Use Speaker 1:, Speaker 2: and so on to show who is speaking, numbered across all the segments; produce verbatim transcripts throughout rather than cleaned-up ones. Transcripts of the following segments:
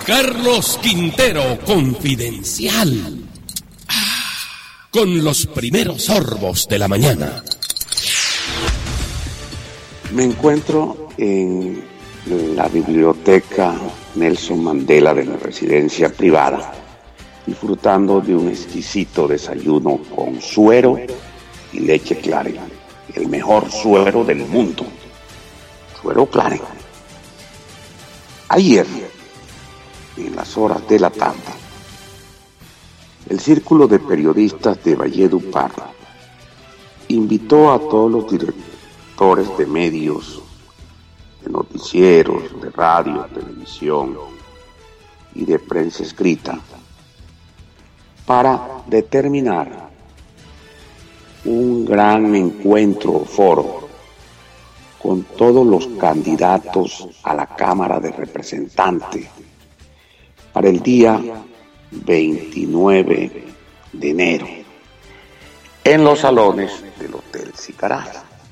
Speaker 1: Carlos Quintero Confidencial. Con los primeros sorbos de la mañana.
Speaker 2: Me encuentro en la biblioteca Nelson Mandela de la residencia privada, disfrutando de un exquisito desayuno con suero y leche Claret, el mejor suero del mundo, suero Claret. Ayer, en las horas de la tarde, el Círculo de Periodistas de Valledupar invitó a todos los directores de medios, de noticieros, de radio, televisión y de prensa escrita para determinar un gran encuentro o foro con todos los candidatos a la Cámara de Representantes para el día veintinueve de enero en los salones del Hotel Sicaray.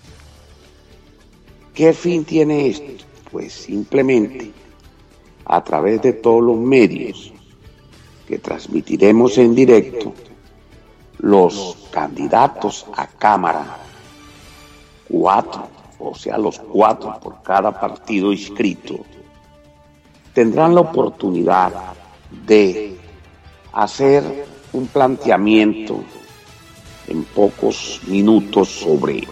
Speaker 2: ¿Qué fin tiene esto? Pues simplemente a través de todos los medios que transmitiremos en directo, los candidatos a Cámara, cuatro, o sea, los cuatro por cada partido inscrito, tendrán la oportunidad de hacer un planteamiento en pocos minutos sobre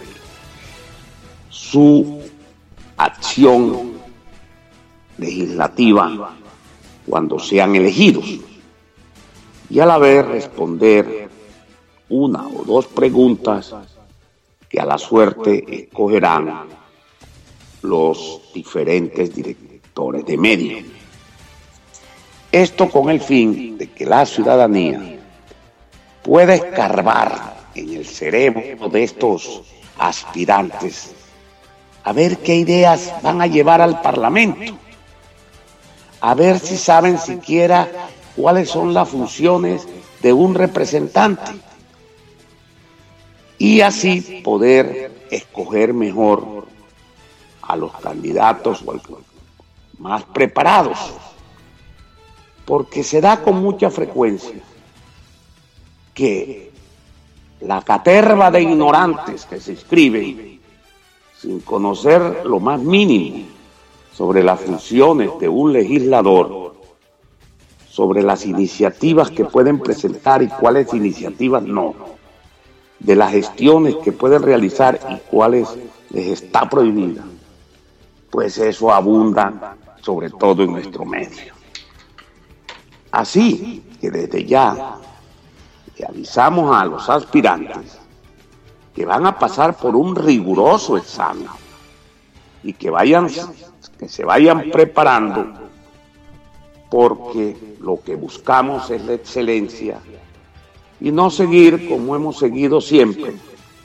Speaker 2: su acción legislativa cuando sean elegidos, y a la vez responder una o dos preguntas que a la suerte escogerán los diferentes directores de medios. Esto con el fin de que la ciudadanía pueda escarbar en el cerebro de estos aspirantes a ver qué ideas van a llevar al Parlamento, a ver si saben siquiera cuáles son las funciones de un representante, y así poder escoger mejor a los candidatos más preparados, porque se da con mucha frecuencia que la caterva de ignorantes que se inscriben sin conocer lo más mínimo sobre las funciones de un legislador, sobre las iniciativas que pueden presentar y cuáles iniciativas no, de las gestiones que pueden realizar y cuáles les está prohibida, pues eso abunda sobre todo en nuestro medio. Así que desde ya le avisamos a los aspirantes que van a pasar por un riguroso examen y que vayan, que se vayan preparando, porque lo que buscamos es la excelencia y no seguir como hemos seguido siempre,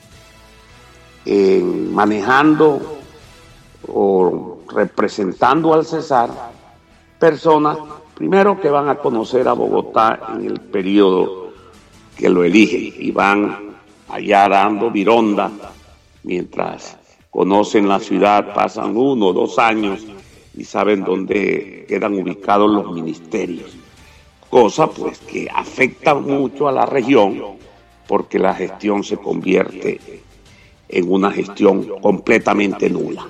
Speaker 2: eh, manejando o representando al Cesar personas, primero, que van a conocer a Bogotá en el periodo que lo eligen y van allá dando vironda mientras conocen la ciudad, pasan uno o dos años y saben dónde quedan ubicados los ministerios, cosa pues que afecta mucho a la región, porque la gestión se convierte en una gestión completamente nula.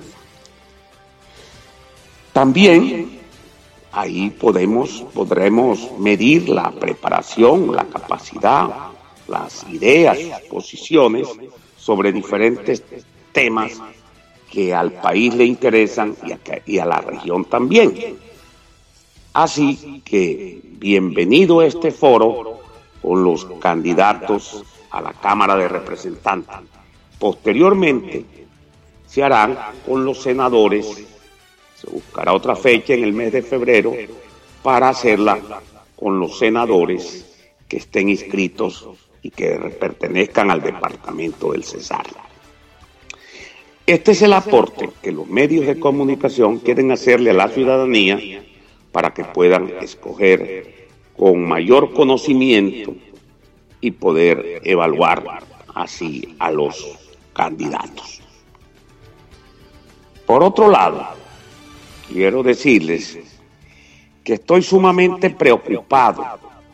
Speaker 2: También ahí podemos, podremos medir la preparación, la capacidad, las ideas, sus posiciones sobre diferentes temas que al país le interesan y a, y a la región también. Así que bienvenido a este foro con los candidatos a la Cámara de Representantes. Posteriormente se harán con los senadores. Se buscará otra fecha en el mes de febrero para hacerla con los senadores que estén inscritos y que pertenezcan al departamento del Cesar. Este es el aporte que los medios de comunicación quieren hacerle a la ciudadanía para que puedan escoger con mayor conocimiento y poder evaluar así a los candidatos. Por otro lado, quiero decirles que estoy sumamente preocupado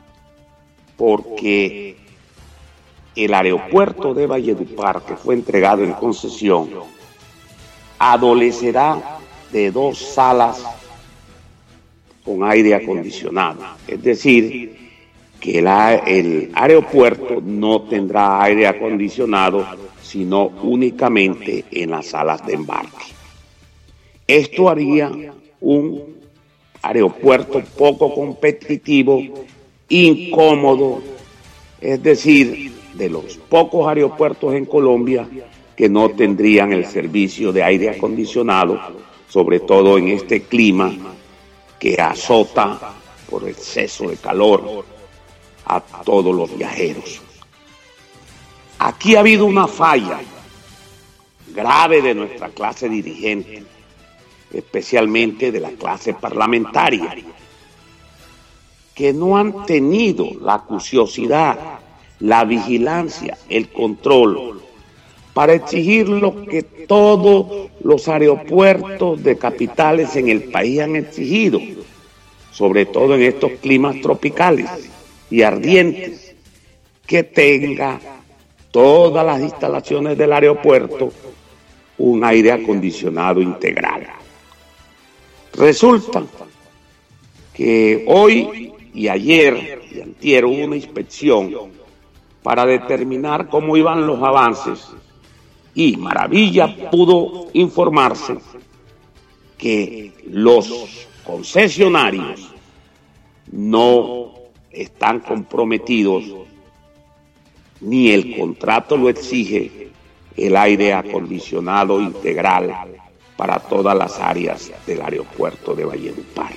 Speaker 2: porque el aeropuerto de Valledupar, que fue entregado en concesión, adolecerá de dos salas con aire acondicionado. Es decir, que el, el aeropuerto no tendrá aire acondicionado, sino únicamente en las salas de embarque. Esto haría un aeropuerto poco competitivo, incómodo, es decir, de los pocos aeropuertos en Colombia que no tendrían el servicio de aire acondicionado, sobre todo en este clima que azota por exceso de calor a todos los viajeros. Aquí ha habido una falla grave de nuestra clase dirigente, especialmente de la clase parlamentaria, que no han tenido la acuciosidad, la vigilancia, el control para exigir lo que todos los aeropuertos de capitales en el país han exigido, sobre todo en estos climas tropicales y ardientes, que tenga todas las instalaciones del aeropuerto un aire acondicionado integral. Resulta que hoy y ayer y antier hubo una inspección para determinar cómo iban los avances y maravilla pudo informarse que los concesionarios no están comprometidos ni el contrato lo exige el aire acondicionado integral para todas las áreas del aeropuerto de Valledupar.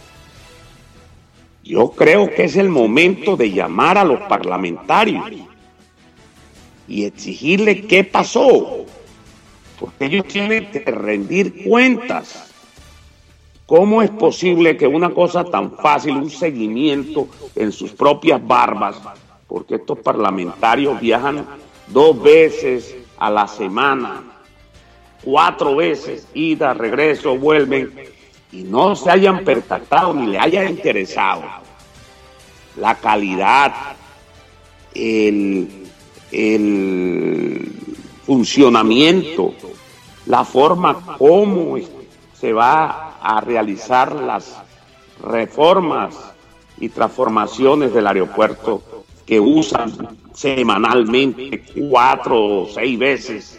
Speaker 2: Yo creo que es el momento de llamar a los parlamentarios y exigirle qué pasó, porque ellos tienen que rendir cuentas. ¿Cómo es posible que una cosa tan fácil, un seguimiento en sus propias barbas, porque estos parlamentarios viajan dos veces a la semana, cuatro veces, ida, regreso, vuelven, y no se hayan percatado ni le haya interesado la calidad, el, el funcionamiento, la forma como se va a realizar las reformas y transformaciones del aeropuerto que usan semanalmente cuatro o seis veces.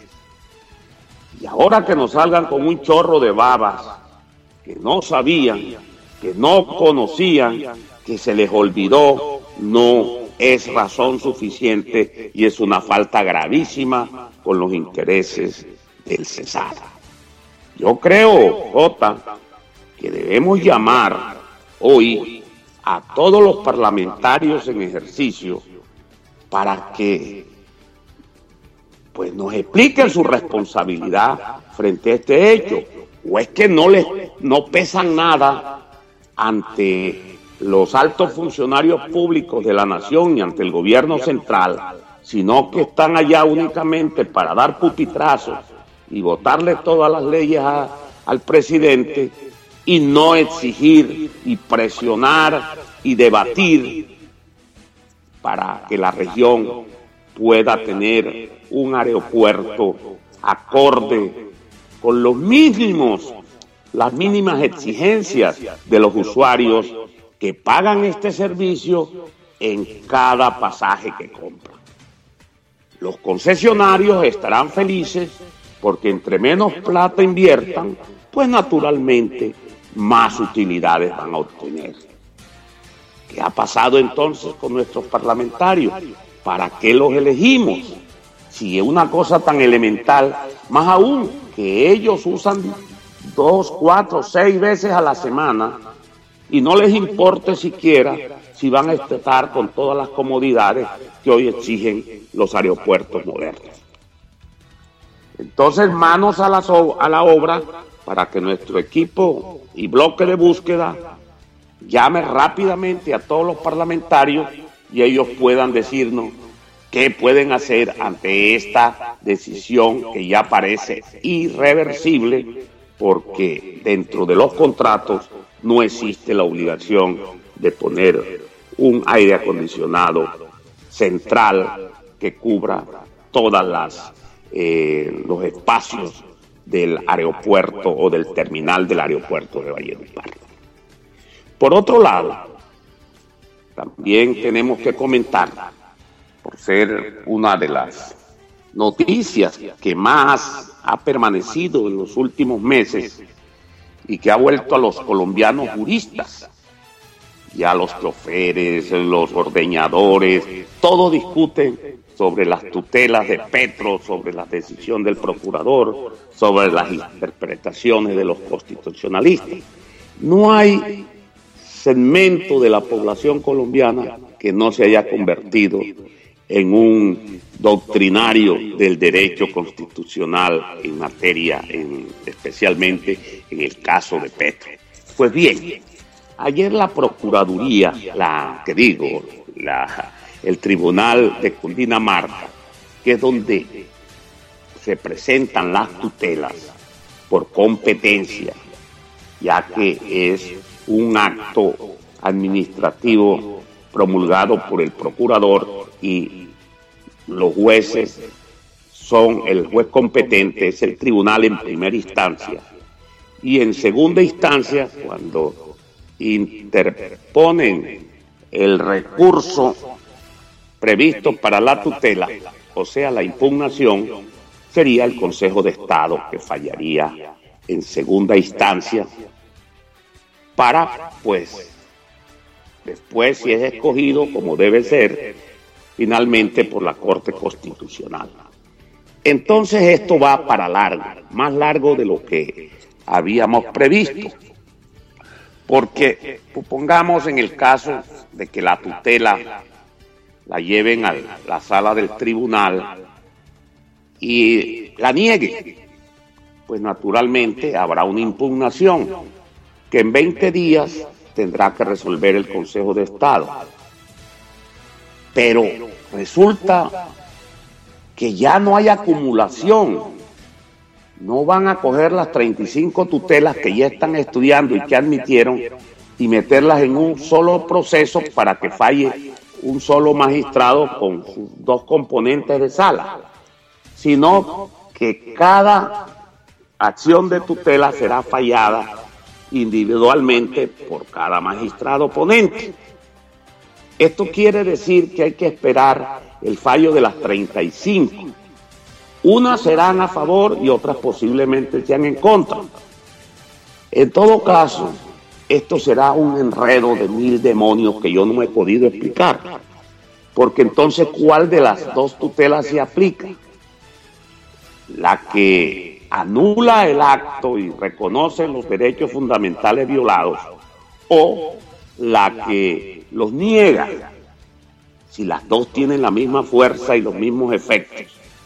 Speaker 2: Y ahora que nos salgan con un chorro de babas que no sabían, que no conocían, que se les olvidó, no es razón suficiente y es una falta gravísima con los intereses del Cesar. Yo creo, Jota, que debemos llamar hoy a todos los parlamentarios en ejercicio para que pues nos expliquen su responsabilidad frente a este hecho, o es que no les no pesan nada ante los altos funcionarios públicos de la nación y ante el gobierno central, sino que están allá únicamente para dar pupitrazos y votarle todas las leyes a, al presidente y no exigir y presionar y debatir para que la región pueda tener un aeropuerto acorde con los mínimos, las mínimas exigencias de los usuarios que pagan este servicio en cada pasaje que compran. Los concesionarios estarán felices porque entre menos plata inviertan, pues naturalmente más utilidades van a obtener. ¿Qué ha pasado entonces con nuestros parlamentarios? ¿Para qué los elegimos? Si es una cosa tan elemental, más aún que ellos usan dos, cuatro, seis veces a la semana y no les importe siquiera si van a estar con todas las comodidades que hoy exigen los aeropuertos modernos. Entonces, manos a la, so- a la obra para que nuestro equipo y bloque de búsqueda llame rápidamente a todos los parlamentarios y ellos puedan decirnos qué pueden hacer ante esta decisión que ya parece irreversible, porque dentro de los contratos no existe la obligación de poner un aire acondicionado central que cubra todas las eh, los espacios del aeropuerto o del terminal del aeropuerto de Valledupar. Por otro lado, también tenemos que comentar, por ser una de las noticias que más ha permanecido en los últimos meses y que ha vuelto a los colombianos juristas, ya los choferes, los ordeñadores, todos discuten sobre las tutelas de Petro, sobre la decisión del procurador, sobre las interpretaciones de los constitucionalistas. No hay segmento de la población colombiana que no se haya convertido en un doctrinario del derecho constitucional en materia, en, especialmente en el caso de Petro. Pues bien, ayer la Procuraduría, la que digo, la, el Tribunal de Cundinamarca, que es donde se presentan las tutelas por competencia, ya que es un acto administrativo promulgado por el procurador y los jueces son, el juez competente es el tribunal en primera instancia, y en segunda instancia, cuando interponen el recurso previsto para la tutela, o sea, la impugnación, sería el Consejo de Estado que fallaría en segunda instancia para, pues, después, si es escogido, como debe ser, finalmente por la Corte Constitucional. Entonces esto va para largo, más largo de lo que habíamos previsto, porque supongamos en el caso de que la tutela la lleven a la sala del tribunal y la nieguen, pues naturalmente habrá una impugnación que en veinte días tendrá que resolver el Consejo de Estado. Pero resulta que ya no hay acumulación. No van a coger las treinta y cinco tutelas que ya están estudiando y que admitieron y meterlas en un solo proceso para que falle un solo magistrado con sus dos componentes de sala, sino que cada acción de tutela será fallada individualmente por cada magistrado ponente. Esto quiere decir que hay que esperar el fallo de las treinta y cinco. Unas serán a favor y otras posiblemente sean en contra. En todo caso, esto será un enredo de mil demonios que yo no he podido explicar. Porque entonces, ¿cuál de las dos tutelas se aplica? La que anula el acto y reconoce los derechos fundamentales violados, o la que los niega, si las dos tienen la misma fuerza y los mismos efectos.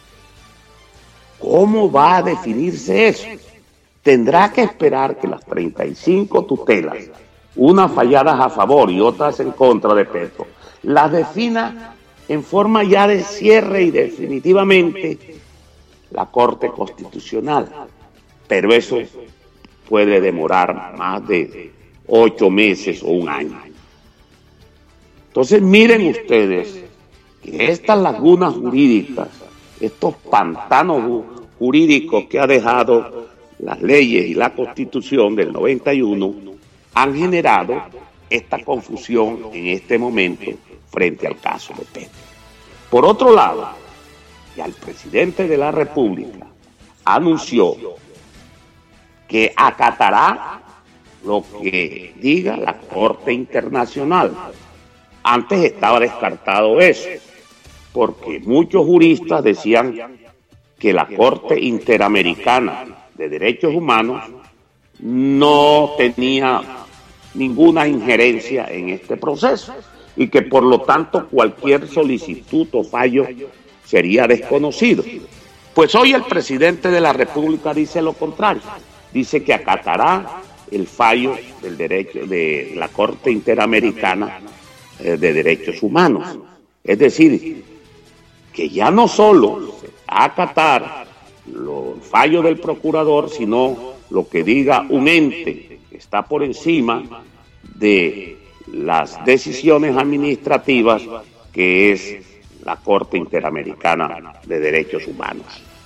Speaker 2: ¿Cómo va a definirse eso? Tendrá que esperar que las treinta y cinco tutelas, unas falladas a favor y otras en contra de Petro, las defina en forma ya de cierre y definitivamente la Corte Constitucional. Pero eso puede demorar más de ocho meses o un año. Entonces miren ustedes que estas lagunas jurídicas, estos pantanos jurídicos que ha dejado las leyes y la Constitución del noventa y uno, han generado esta confusión en este momento frente al caso de Petro. Por otro lado, ya el presidente de la República anunció que acatará lo que diga la Corte Internacional. Antes estaba descartado eso, porque muchos juristas decían que la Corte Interamericana de Derechos Humanos no tenía ninguna injerencia en este proceso y que por lo tanto cualquier solicitud o fallo sería desconocido. Pues hoy el presidente de la República dice lo contrario, dice que acatará el fallo del derecho de la Corte Interamericana de Derechos Humanos. Es decir, que ya no solo acatar los fallos del procurador, sino lo que diga un ente está por encima de las decisiones administrativas que es la Corte Interamericana de Derechos Humanos.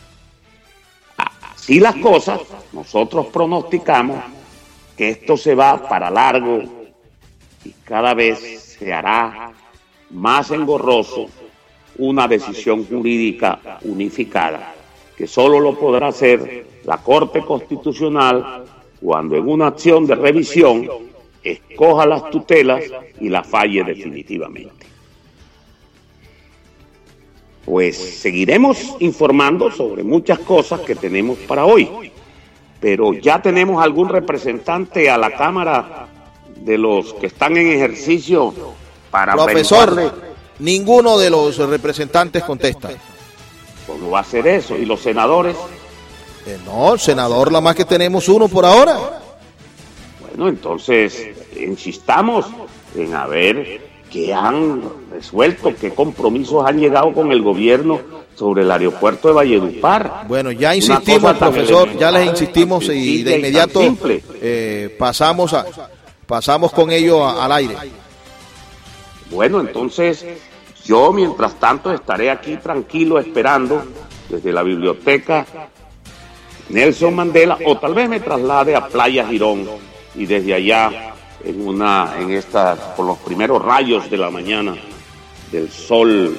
Speaker 2: Así las cosas, nosotros pronosticamos que esto se va para largo y cada vez se hará más engorroso una decisión jurídica unificada, que solo lo podrá hacer la Corte Constitucional cuando en una acción de revisión escoja las tutelas y las falle definitivamente. Pues seguiremos informando sobre muchas cosas que tenemos para hoy, pero ya tenemos algún representante a la Cámara de los que están en ejercicio para...
Speaker 3: Profesor, averiguarle. Ninguno de los representantes contesta.
Speaker 2: ¿Cómo va a ser eso? ¿Y los senadores?
Speaker 3: Eh, no, senador, la más que tenemos uno por ahora.
Speaker 2: Bueno, entonces, insistamos en a ver qué han resuelto, qué compromisos han llegado con el gobierno sobre el aeropuerto de Valledupar.
Speaker 3: Bueno, ya insistimos, profesor, ya les insistimos y de inmediato eh, pasamos a, pasamos con ello a, al aire.
Speaker 2: Bueno, entonces, yo mientras tanto estaré aquí tranquilo esperando desde la biblioteca Nelson Mandela, o tal vez me traslade a Playa Girón y desde allá en una en esta con los primeros rayos de la mañana del sol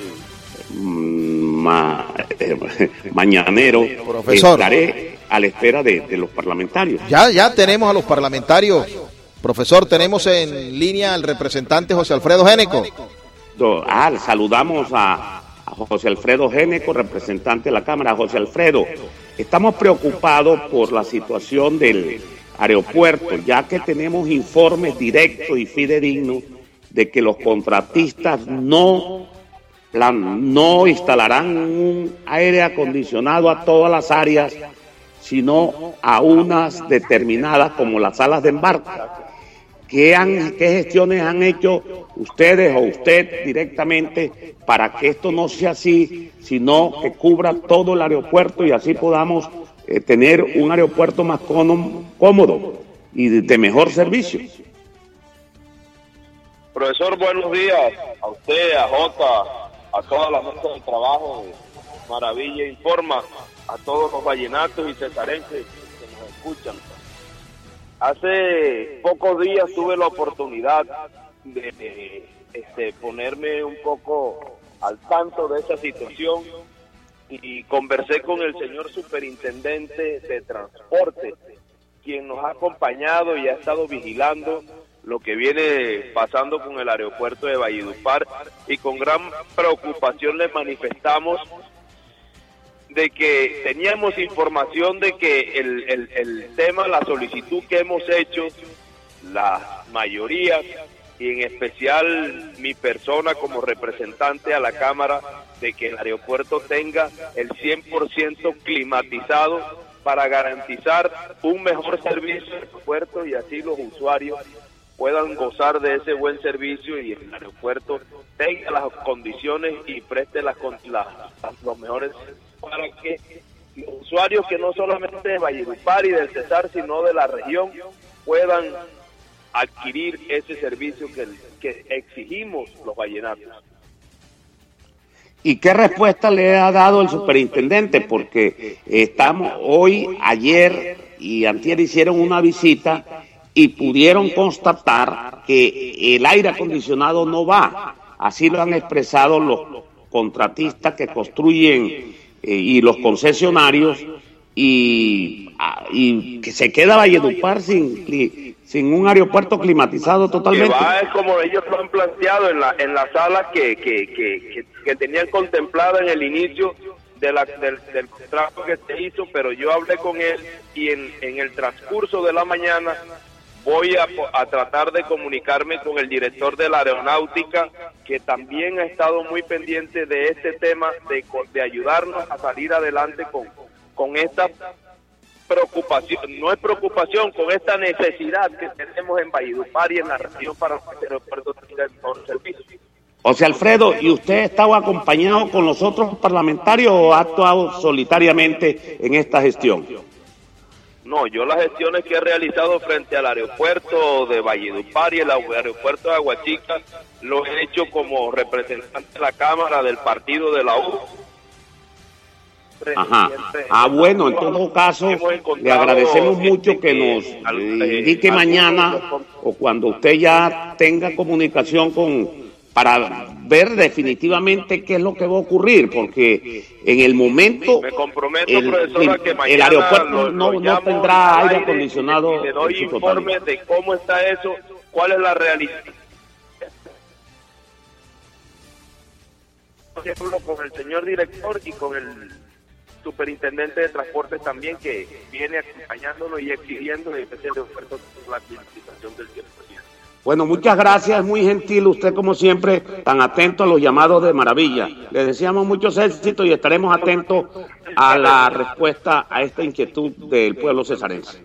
Speaker 2: ma, eh, mañanero,
Speaker 3: profesor,
Speaker 2: estaré a la espera de, de los parlamentarios.
Speaker 3: Ya ya tenemos a los parlamentarios. Profesor, tenemos en línea al representante José Alfredo Géneco.
Speaker 2: Ah, saludamos a, a José Alfredo Géneco, representante de la Cámara. José Alfredo, estamos preocupados por la situación del aeropuerto, ya que tenemos informes directos y fidedignos de que los contratistas no, plan, no instalarán un aire acondicionado a todas las áreas, sino a unas determinadas como las salas de embarque. ¿Qué, han, ¿Qué gestiones han hecho ustedes o usted directamente para que esto no sea así, sino que cubra todo el aeropuerto y así podamos eh, tener un aeropuerto más cómodo y de, de mejor servicio?
Speaker 4: Profesor, buenos días a usted, a Jota, a todas las mesas de trabajo de Maravilla Informa, a todos los vallenatos y cesarenses que nos escuchan. Hace pocos días tuve la oportunidad de, de este, ponerme un poco al tanto de esa situación y conversé con el señor superintendente de transporte, quien nos ha acompañado y ha estado vigilando lo que viene pasando con el aeropuerto de Valledupar, y con gran preocupación le manifestamos de que teníamos información de que el, el, el tema, la solicitud que hemos hecho, la mayoría, y en especial mi persona como representante a la Cámara, de que el aeropuerto tenga el cien por ciento climatizado para garantizar un mejor servicio al aeropuerto y así los usuarios puedan gozar de ese buen servicio y el aeropuerto tenga las condiciones y preste las, las, los mejores, para que los usuarios que no solamente de Valledupar y del Cesar, sino de la región, puedan adquirir ese servicio que, que exigimos los vallenatos.
Speaker 2: ¿Y qué respuesta le ha dado el superintendente? Porque estamos hoy, ayer y antier hicieron una visita y pudieron constatar que el aire acondicionado no va. Así lo han expresado los contratistas que construyen eh, y los concesionarios, y, y que se queda Valledupar sin, sin un aeropuerto climatizado totalmente.
Speaker 4: Que va es como ellos lo han planteado en la en la sala que, que, que, que, que tenían contemplada en el inicio de la, del, del contrato que se hizo, pero yo hablé con él y en, en el transcurso de la mañana voy a, a tratar de comunicarme con el director de la aeronáutica, que también ha estado muy pendiente de este tema, de, de ayudarnos a salir adelante con, con esta preocupación, no es preocupación, con esta necesidad que tenemos en Valledupar y en la región para que el aeropuerto tenga el mejor servicio.
Speaker 2: José Alfredo, ¿y usted ha estado acompañado con los otros parlamentarios o ha actuado solitariamente en esta gestión?
Speaker 4: No, yo las gestiones que he realizado frente al aeropuerto de Valledupar y el aeropuerto de Aguachica lo he hecho como representante de la Cámara del partido de la U.
Speaker 2: Ajá. Ah, bueno, en todo caso, le agradecemos mucho que nos eh, indique mañana o cuando usted ya tenga comunicación con para ver definitivamente qué es lo que va a ocurrir, porque en el momento
Speaker 4: me comprometo,
Speaker 2: el,
Speaker 4: profesora,
Speaker 2: el,
Speaker 4: que mañana
Speaker 2: el aeropuerto
Speaker 4: lo,
Speaker 2: no,
Speaker 4: lo
Speaker 2: no tendrá aire acondicionado.
Speaker 4: Y le doy informes de cómo está eso, cuál es la realidad. Por ejemplo, con el señor director y con el superintendente de transportes también, que viene acompañándonos y exigiendo en especial de oferta la administración del cien por ciento.
Speaker 2: Bueno, muchas gracias, muy gentil usted como siempre, tan atento a los llamados de Maravilla. Le deseamos muchos éxitos y estaremos atentos a la respuesta a esta inquietud del pueblo cesarense.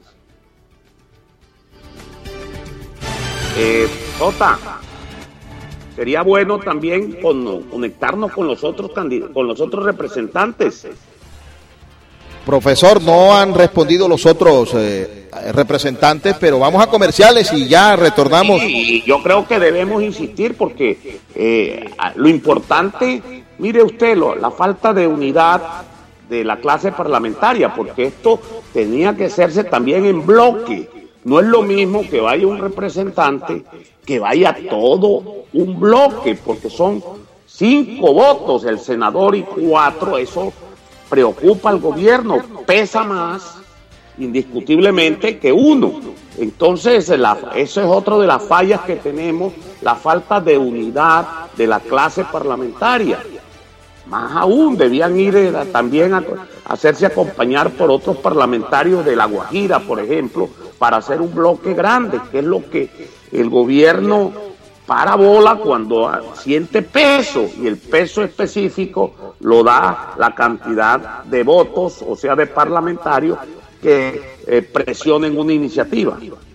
Speaker 2: Eh, Jota, sería bueno también con, conectarnos con los otros con los otros representantes.
Speaker 3: Profesor, no han respondido los otros eh, representantes, pero vamos a comerciales y ya retornamos.
Speaker 2: Sí, y yo creo que debemos insistir porque eh, lo importante, mire usted, lo, la falta de unidad de la clase parlamentaria, porque esto tenía que hacerse también en bloque. No es lo mismo que vaya un representante, que vaya todo un bloque, porque son cinco votos, el senador y cuatro, eso preocupa al gobierno, pesa más indiscutiblemente que uno. Entonces, la, eso es otro de las fallas que tenemos, la falta de unidad de la clase parlamentaria. Más aún, debían ir eh, también a, a hacerse acompañar por otros parlamentarios de La Guajira, por ejemplo, para hacer un bloque grande, que es lo que el gobierno para bola cuando siente peso, y el peso específico lo da la cantidad de votos, o sea, de parlamentarios que eh, presionen una iniciativa.